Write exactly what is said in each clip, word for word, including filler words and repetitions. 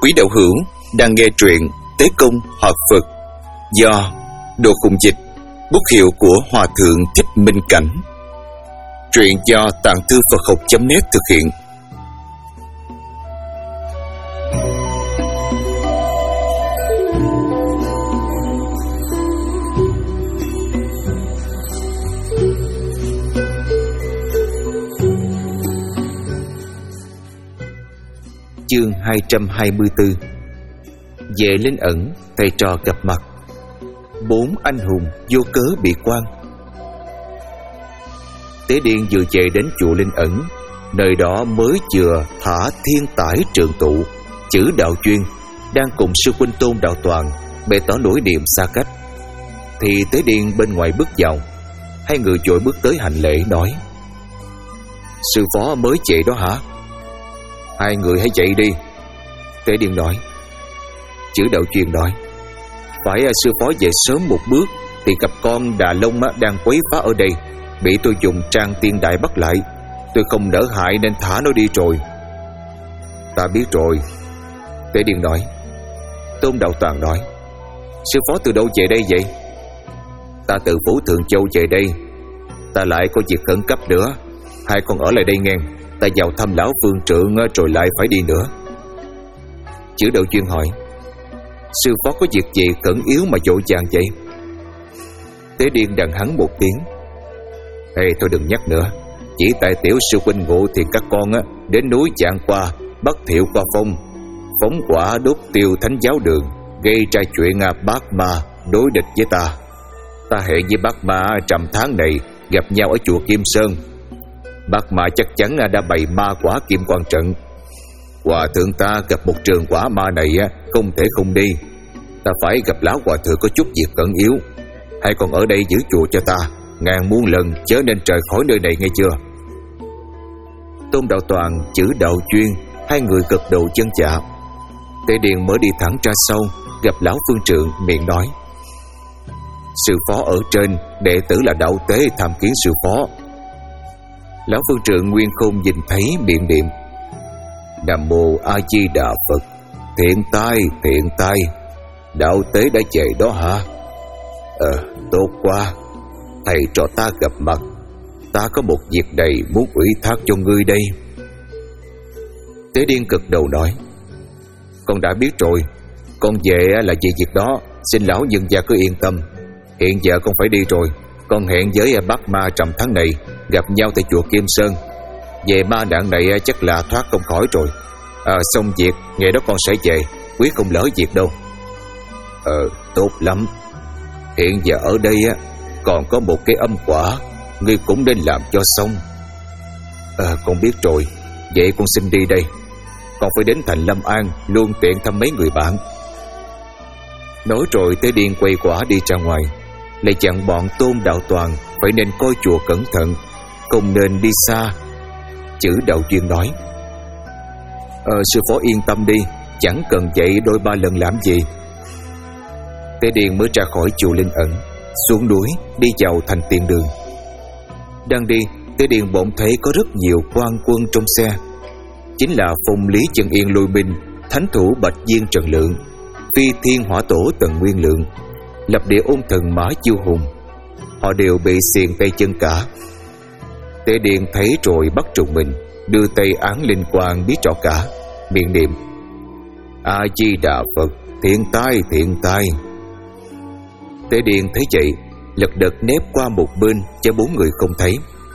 Quý đạo hữu đang nghe truyện Tế Công Hợp Phật do Đồ Khùng Dịch, bút hiệu của Hòa Thượng Thích Minh Cảnh. Truyện do Tạng Thư Phật Học chấm net thực hiện. Chương hai trăm hai mươi tư. Về Linh Ẩn, thầy trò gặp mặt. Bốn anh hùng vô cớ bị quan. Tế Điên vừa về đến chùa Linh Ẩn, nơi đó mới vừa thả thiên tải trường tụ chữ đạo chuyên đang cùng sư huynh Tôn Đạo Toàn bày tỏ nỗi niềm xa cách. Thì Tế Điên bên ngoài bước vào, hai người vội bước tới hành lễ nói: "Sư phó mới chạy đó hả?" "Hai người hãy chạy đi." Tế Điên nói. Chữ đạo chuyên nói: "Phải sư phó về sớm một bước thì gặp con Đà Long đang quấy phá ở đây, bị tôi dùng trang tiên đại bắt lại. Tôi không nỡ hại nên thả nó đi rồi." "Ta biết rồi." Tế Điên nói. Tôn Đạo Toàn nói: "Sư phó từ đâu về đây vậy?" "Ta từ Phủ Thượng Châu về đây. Ta lại có việc khẩn cấp nữa. Hai con ở lại đây nghe. Ta vào thăm lão phương trượng rồi lại phải đi nữa." Chữ đạo chuyên hỏi: "Sư phó có việc gì khẩn yếu mà vội vàng vậy?" Tế Điên đằng hắn một tiếng: "Ê, thôi đừng nhắc nữa. Chỉ tại tiểu sư huynh ngộ thì các con á đến núi Vạn Qua bắt Thiệu Qua Phong, phóng quả đốt tiêu thánh giáo đường, gây ra chuyện bát ma đối địch với ta. Ta hẹn với bát ma trầm tháng này gặp nhau ở chùa Kim Sơn. Bát ma chắc chắn đã bày ma quả kim quan trận. Hòa thượng ta gặp một trường quả ma này không thể không đi. Ta phải gặp lão hòa thượng có chút việc khẩn yếu. Hai con ở đây giữ chùa cho ta, ngàn muôn lần chớ nên rời khỏi nơi này nghe chưa?" Tôn Đạo Toàn, chữ đạo chuyên, hai người gật đầu chân dạ. Tế Điền mới đi thẳng ra sau, gặp lão phương trượng, miệng nói: "Sư phó ở trên, đệ tử là đạo tế tham kiến sư phó." Lão phương trượng nguyên khôn nhìn thấy, miệng niệm: "Nam mô A Di Đà Phật. Thiện tai, thiện tai. Đạo tế đã về đó hả? Ờ, tốt quá. Thầy trò ta gặp mặt. Ta có một việc này muốn ủy thác cho ngươi đây." Tế Điên cực đầu nói: "Con đã biết rồi. Con về là vì việc đó. Xin lão nhân gia cứ yên tâm. Hiện giờ con phải đi rồi. Con hẹn với bác ma trầm tháng này gặp nhau tại chùa Kim Sơn. Về ma nạn này chắc là thoát không khỏi rồi. À, xong việc ngày đó con sẽ về, quyết không lỡ việc đâu." "Ờ, tốt lắm. Hiện giờ ở đây á còn có một cái âm quả, ngươi cũng nên làm cho xong." "À, con biết rồi. Vậy con xin đi đây. Con phải đến thành Lâm An, luôn tiện thăm mấy người bạn." Nói rồi Tế Điên quay quả đi ra ngoài, lại dặn bọn Tôn Đạo Toàn phải nên coi chùa cẩn thận, không nên đi xa. Chữ đạo chuyên nói: Ờ, sư phó yên tâm đi, chẳng cần dậy đôi ba lần làm gì." Tế Điền mới ra khỏi chùa Linh Ẩn, xuống núi đi vào thành Tiền Đường. Đang đi, Tế Điền bỗng thấy có rất nhiều quan quân trong xe. Chính là Phong Lý Chân Yên Lôi Minh, Thánh Thủ Bạch Viên Trần Lượng, Phi Thiên Hỏa Tổ Tần Nguyên Lượng, Lập Địa Ôn Thần Mã Chiêu Hùng. Họ đều bị xiềng tay chân cả. Tế Điền thấy rồi bắt trùng mình, đưa tay án linh quang biết rõ cả, miệng niệm: A Di Đà Phật. Thiện tai, thiện tai. Tế Điền thấy vậy, lật đật nép qua một bên cho bốn người không thấy.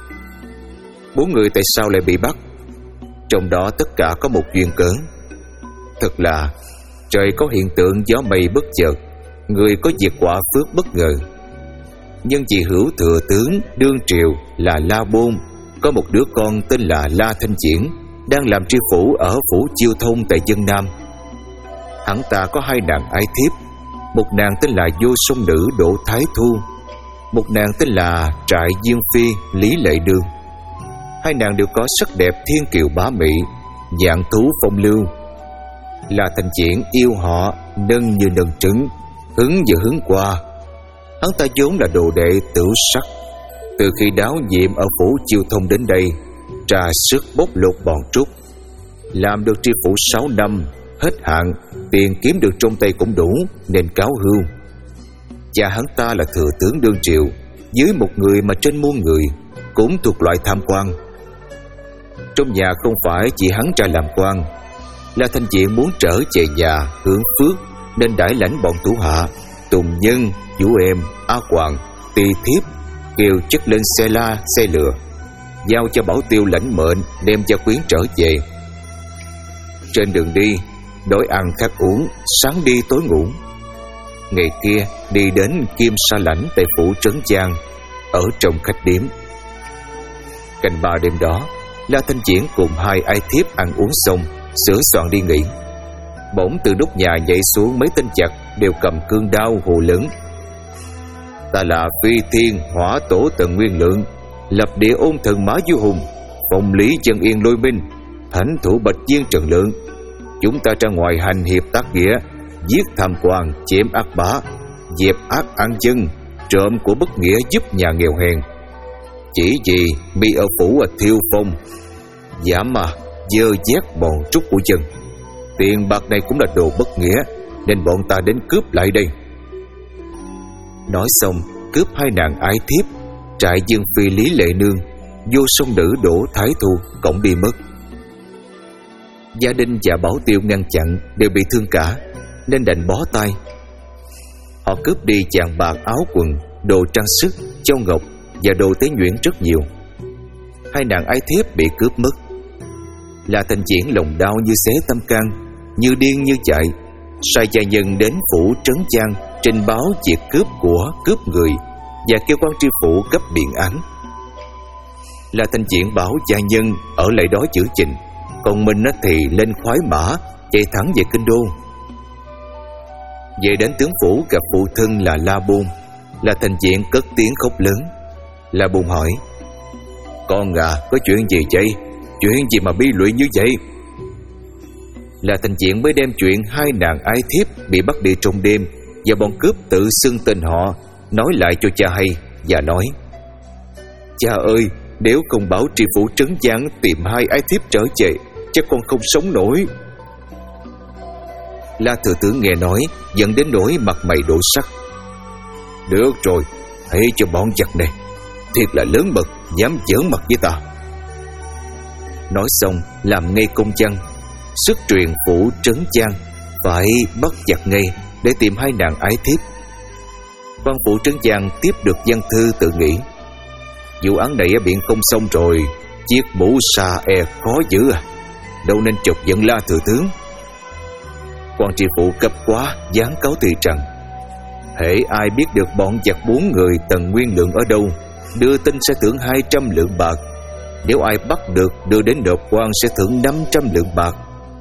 Bốn người tại sao lại bị bắt? Trong đó tất cả có một duyên cớ. Thật là trời có hiện tượng gió mây bất chợt, người có việc quả phước bất ngờ. Nhưng vì hữu thừa tướng đương triều là La Bôn có một đứa con tên là La Thanh Diễn, đang làm tri phủ ở phủ Chiêu Thông tại Vân Nam. Hắn ta có hai nàng ái thiếp, một nàng tên là Vô Song Nữ Đỗ Thái Thu, một nàng tên là Trại Dương Phi Lý Lệ Đương. Hai nàng đều có sắc đẹp thiên kiều bá mị, dạng thú phong lưu. La Thanh Diễn yêu họ nâng như nâng trứng, hứng vừa hứng qua. Hắn ta vốn là đồ đệ Tửu Sắc, từ khi đáo nhiệm ở phủ Chiêu Thông đến đây, trà sức bóc lột bọn Trúc, làm được tri phủ sáu năm, hết hạn, tiền kiếm được trong tay cũng đủ nên cáo hưu. Cha hắn ta là thừa tướng đương triều, dưới một người mà trên muôn người, cũng thuộc loại tham quan. Trong nhà không phải chỉ hắn ra làm quan. La Thanh Diện muốn trở về nhà hưởng phước nên đãi lãnh bọn thủ hạ Tùng Nhân, Vũ Em, A Hoàng, Tỳ Thiếp kêu chất lên xe la, xe lừa, giao cho Bảo Tiêu lãnh mệnh đem gia quyến trở về. Trên đường đi, đói ăn khát uống, sáng đi tối ngủ. Ngày kia đi đến Kim Sa Lãnh tại phủ Trấn Giang, ở trong khách điếm. Canh ba đêm đó, La Thanh Triển cùng hai ai thiếp ăn uống xong, sửa soạn đi nghỉ. Bỗng từ nóc nhà nhảy xuống mấy tên giặc đều cầm cương đao hô lớn: "Ta là Phi Thiên Hỏa Tổ Tần Nguyên Lượng, lập địa ôn thần Mã Du Hùng, phong lý chân yên Lôi Minh, thánh thủ Bạch Viên Trần Lượng. Chúng ta ra ngoài hành hiệp tác nghĩa, giết tham quan, chém ác bá, dẹp ác ăn chân, trộm của bất nghĩa giúp nhà nghèo hèn. Chỉ vì bị ở phủ ở thiêu phong, dám mà dơ dét bọn trúc của dân. Tiền bạc này cũng là đồ bất nghĩa, nên bọn ta đến cướp lại đây." Nói xong cướp hai nàng ái thiếp, trại Dương Phi Lý Lệ Nương, vô song nữ Đỗ Thái Thu cũng đi mất. Gia đình và Bảo Tiêu ngăn chặn đều bị thương cả, nên đành bó tay. Họ cướp đi vàng bạc, áo quần, đồ trang sức, châu ngọc và đồ tế nhuyễn rất nhiều. Hai nàng ái thiếp bị cướp mất. La Thanh Triển lòng đau như xé tâm can, như điên như chạy, sai gia nhân đến phủ Trấn Giang trình báo việc cướp của, cướp người và kêu quan tri phủ cấp biện án. La Thanh Triển bảo gia nhân ở lại đó chữa trình, còn mình thì lên khoái mã chạy thẳng về kinh đô. Về đến tướng phủ gặp phụ thân là La Bôn. La Thanh Triển cất tiếng khóc lớn. La Bôn hỏi: "Con à, có chuyện gì vậy? Chuyện gì mà bi lụy như vậy?" La Thanh Triển mới đem chuyện hai nàng ái thiếp bị bắt đi trong đêm và bọn cướp tự xưng tên họ nói lại cho cha hay, và nói: "Cha ơi, nếu không bảo tri phủ Trấn Giang tìm hai ái thiếp trở về, chắc con không sống nổi." La thừa tướng nghe nói, giận đến nỗi mặt mày đổ sắc. "Được rồi, hãy cho bọn giặc này, thiệt là lớn mật, dám giỡn mặt với ta." Nói xong làm ngay công văn, sức truyền phủ Trấn Giang phải bắt giặc ngay để tìm hai nàng ái thiếp. Quan phủ Trấn Giang tiếp được văn thư tự nghĩ: vụ án này ở biển không xong rồi, chiếc mũ sa e khó giữ à, đâu nên chọc giận La thừa tướng. Quan tri phủ cấp quá giáng cáo thì rằng: hễ ai biết được bọn giặc bốn người Tần Nguyên Lượng ở đâu, đưa tin sẽ thưởng hai trăm lượng bạc. Nếu ai bắt được đưa đến nộp quan sẽ thưởng năm trăm lượng bạc.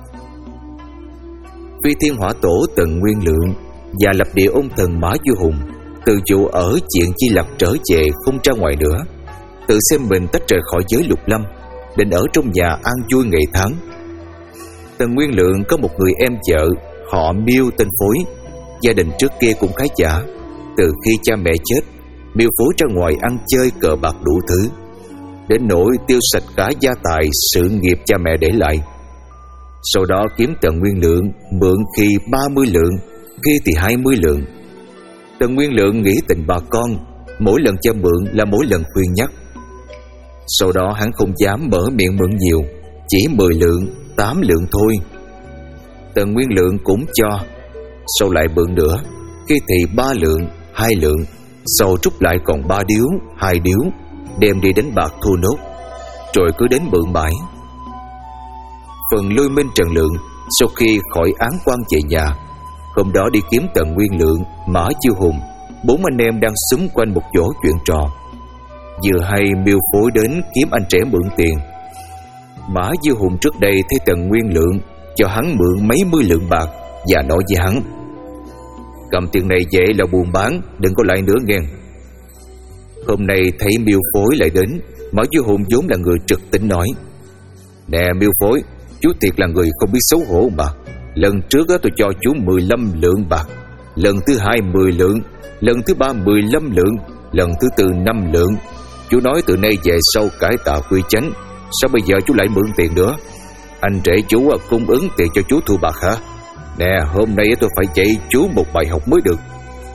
Phi Thiên Hỏa Tổ Tần Nguyên Lượng và lập địa ôn thần Mã Du Hùng từ chỗ ở chuyện Chi Lặc trở về, không ra ngoài nữa, tự xem mình tách rời khỏi giới lục lâm, định ở trong nhà an vui ngày tháng. Tần Nguyên Lượng có một người em vợ họ Miêu tên Phối, gia đình trước kia cũng khá giả. Từ khi cha mẹ chết, Miêu Phối ra ngoài ăn chơi cờ bạc đủ thứ, đến nỗi tiêu sạch cả gia tài sự nghiệp cha mẹ để lại. Sau đó kiếm Tần Nguyên Lượng mượn khi ba mươi lượng, khi thì hai mươi lượng. Tần Nguyên Lượng nghĩ tình bà con, mỗi lần cho mượn là mỗi lần khuyên nhắc. Sau đó hắn không dám mở miệng mượn nhiều, chỉ mười lượng, tám lượng thôi. Tần Nguyên Lượng cũng cho. Sau lại mượn nữa, khi thì ba lượng, hai lượng, sau rút lại còn ba điếu, hai điếu, đem đi đánh bạc thua nốt, rồi cứ đến mượn mãi. Phần Lôi Minh Trần Lượng sau khi khỏi án quan về nhà, hôm đó đi kiếm Tần Nguyên Lượng, Mã Chiêu Hùng, bốn anh em đang xúm quanh một chỗ chuyện trò. Vừa hay Miêu Phối đến kiếm anh trẻ mượn tiền. Mã Chiêu Hùng trước đây thấy Tần Nguyên Lượng cho hắn mượn mấy mươi lượng bạc và nói với hắn: cầm tiền này về là buôn bán, đừng có lại nữa nghe. Hôm nay thấy Miêu Phối lại đến, Mã Chiêu Hùng vốn là người trực tính nói: nè Miêu Phối, chú thiệt là người không biết xấu hổ mà. Lần trước tôi cho chú mười lăm lượng bạc, lần thứ hai mười lượng, lần thứ ba mười lăm lượng, lần thứ tư năm lượng. Chú nói từ nay về sau cải tà quy chánh, sao bây giờ chú lại mượn tiền nữa? Anh rể chú cung ứng tiền cho chú thu bạc hả? Nè, hôm nay tôi phải dạy chú một bài học mới được.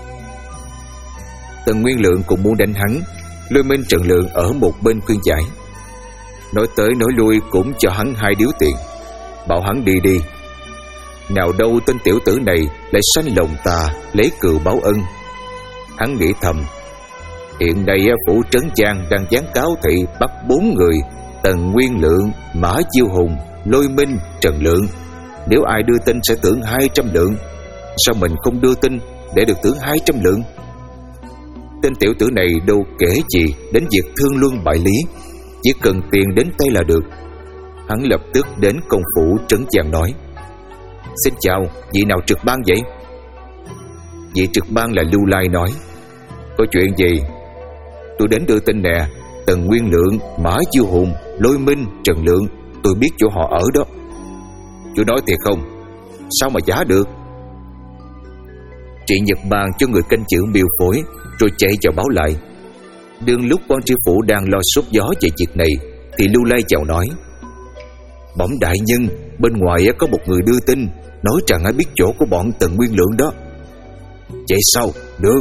Tần Nguyên Lượng cũng muốn đánh hắn. Lôi Minh Trần Lượng ở một bên khuyên giải, nói tới nói lui cũng cho hắn hai điếu tiền, bảo hắn đi đi. Nào đâu tên tiểu tử này lại sanh lòng tà, lấy cừu báo ân. Hắn nghĩ thầm, hiện nay phủ Trấn Giang đang giáng cáo thị bắt bốn người: Tần Nguyên Lượng, Mã Chiêu Hùng, Lôi Minh, Trần Lượng. Nếu ai đưa tin sẽ thưởng hai trăm lượng. Sao mình không đưa tin để được thưởng hai trăm lượng? Tên tiểu tử này đâu kể gì đến việc thương luân bại lý, chỉ cần tiền đến tay là được. Hắn lập tức đến công phủ Trấn Giang nói: Xin chào, vị nào trực ban vậy? Vị trực ban là Lưu Lai nói: Có chuyện gì? Tôi đến đưa tin nè. Tần Nguyên Lượng, Mã Chiêu Hùng, Lôi Minh, Trần Lượng, tôi biết chỗ họ ở đó. Chú nói thiệt không? Sao mà giả được? Trị Nhật Bang cho người canh chữ Miêu Phối, rồi chạy vào báo lại. Đương lúc quan tri phủ đang lo sốt gió về việc này, thì Lưu Lai chào nói: Bẩm đại nhân, bên ngoài có một người đưa tin, nói rằng ai biết chỗ của bọn Tần Nguyên Lượng đó. Vậy sao? Được.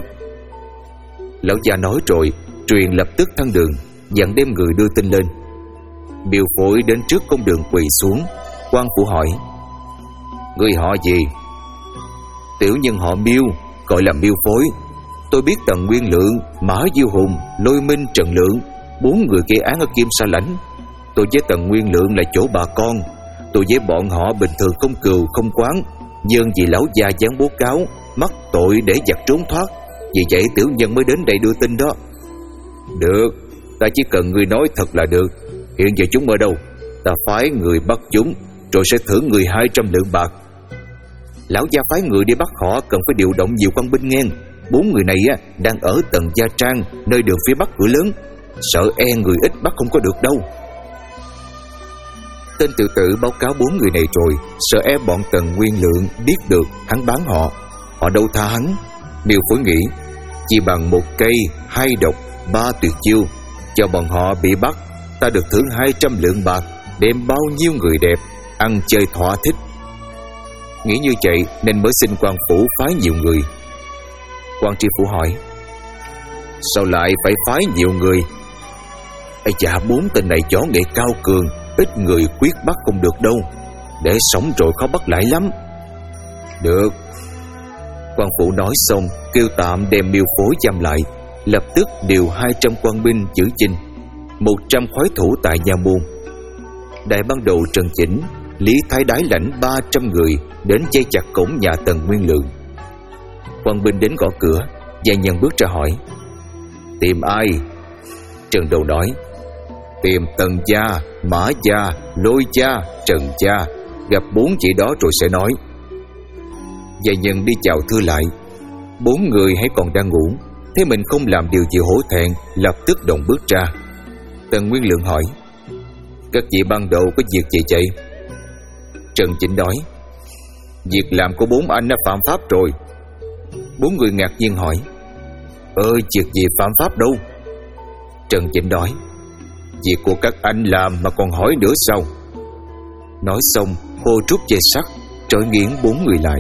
Lão già nói rồi truyền lập tức thăng đường, dặn đem người đưa tin lên. Miêu Phối đến trước công đường quỳ xuống. Quan phủ hỏi: Người họ gì? Tiểu nhân họ Miêu, gọi là Miêu Phối. Tôi biết Tần Nguyên Lượng, Mã Diêu Hùng, Lôi Minh, Trần Lượng, bốn người gây án ở Kim Sa Lãnh. Tôi với Tần Nguyên Lượng là chỗ bà con. Tôi với bọn họ bình thường không cừu không quán, nhưng vì lão già dán bố cáo, mắc tội để giặc trốn thoát, vì vậy tiểu nhân mới đến đây đưa tin đó. Được, ta chỉ cần người nói thật là được. Hiện giờ chúng ở đâu? Ta phái người bắt chúng, rồi sẽ thưởng người hai trăm lượng bạc. Lão gia phái người đi bắt họ cần phải điều động nhiều quan binh ngang. Bốn người này á, đang ở Tần Gia Trang, nơi đường phía bắc cửa lớn. Sợ e người ít bắt không có được đâu. Tên tiểu tử báo cáo bốn người này rồi, sợ e bọn Tần Nguyên Lượng biết được hắn bán họ, họ đâu tha hắn. Miêu Phối nghĩ, chỉ bằng một cây, hai độc, ba tuyệt chiêu, cho bọn họ bị bắt, ta được thưởng hai trăm lượng bạc, đem bao nhiêu người đẹp, ăn chơi thỏa thích. Nghĩ như vậy nên mới xin quan phủ phái nhiều người. Quan tri phủ hỏi: Sao lại phải phái nhiều người? Ây dạ, bốn tên này võ nghệ cao cường, ít người quyết bắt không được đâu. Để sống rồi khó bắt lại lắm. Được. Quan phủ nói xong, kêu tạm đem Miêu Phối giam lại, lập tức điều hai trăm quan binh giữ chinh, một trăm khoái thủ tại nhà môn. Đại ban đầu Trần Chỉnh, Lý Thái Đái lãnh ba trăm người đến dây chặt cổng nhà Tần Nguyên Lượng. Quan binh đến gõ cửa, gia nhân bước ra hỏi: Tìm ai? Trần Đầu nói: Tìm Tần gia, Mã gia, Lôi gia, Trần gia. Gặp bốn chị đó rồi sẽ nói. Gia nhân đi chào thưa lại. Bốn người hãy còn đang ngủ, thấy mình không làm điều gì hổ thẹn, lập tức đồng bước ra. Tần Nguyên Lượng hỏi: Các vị ban đầu có việc gì vậy? Trần Chỉnh nói: Việc làm của bốn anh đã phạm pháp rồi. Bốn người ngạc nhiên hỏi: Ơ, việc gì phạm pháp đâu? Trần Chỉnh nói: Việc của các anh làm mà còn hỏi nữa sao? Nói xong hô trúc dây sắt trói nghiến bốn người lại.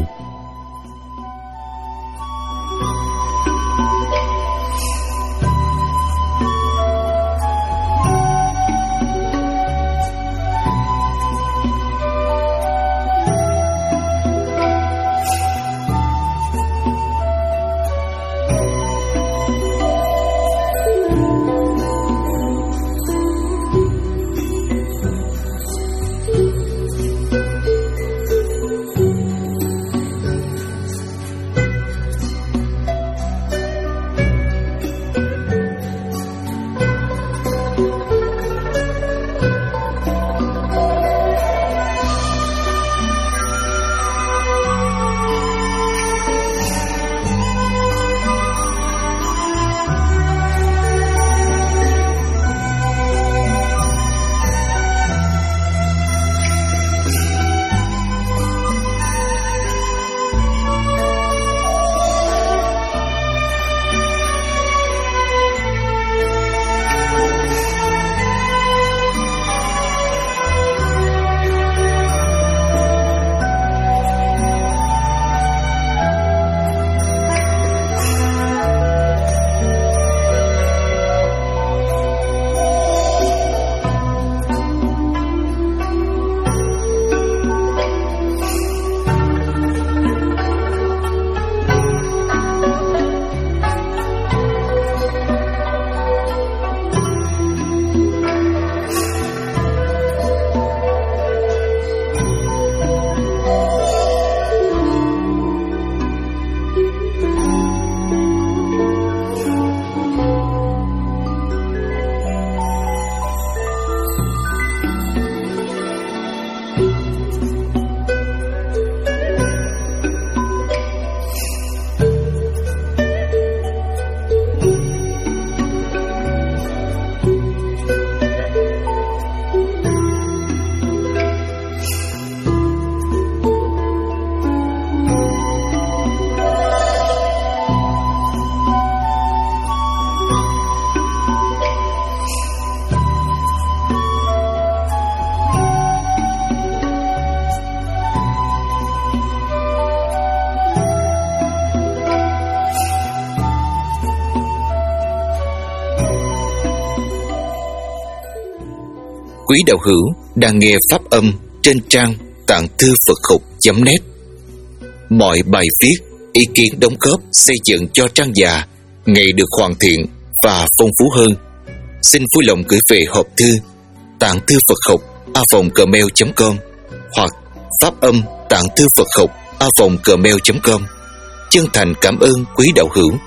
quý đạo hữu đang nghe pháp âm trên trang tạng thư Phật học chấm net. Mọi bài viết, ý kiến đóng góp xây dựng cho trang già ngày được hoàn thiện và phong phú hơn, xin vui lòng gửi về hộp thư tạng thư Phật học a vòng gmail chấm com hoặc pháp âm tạng thư Phật học a vòng gmail chấm com. Chân thành cảm ơn quý đạo hữu.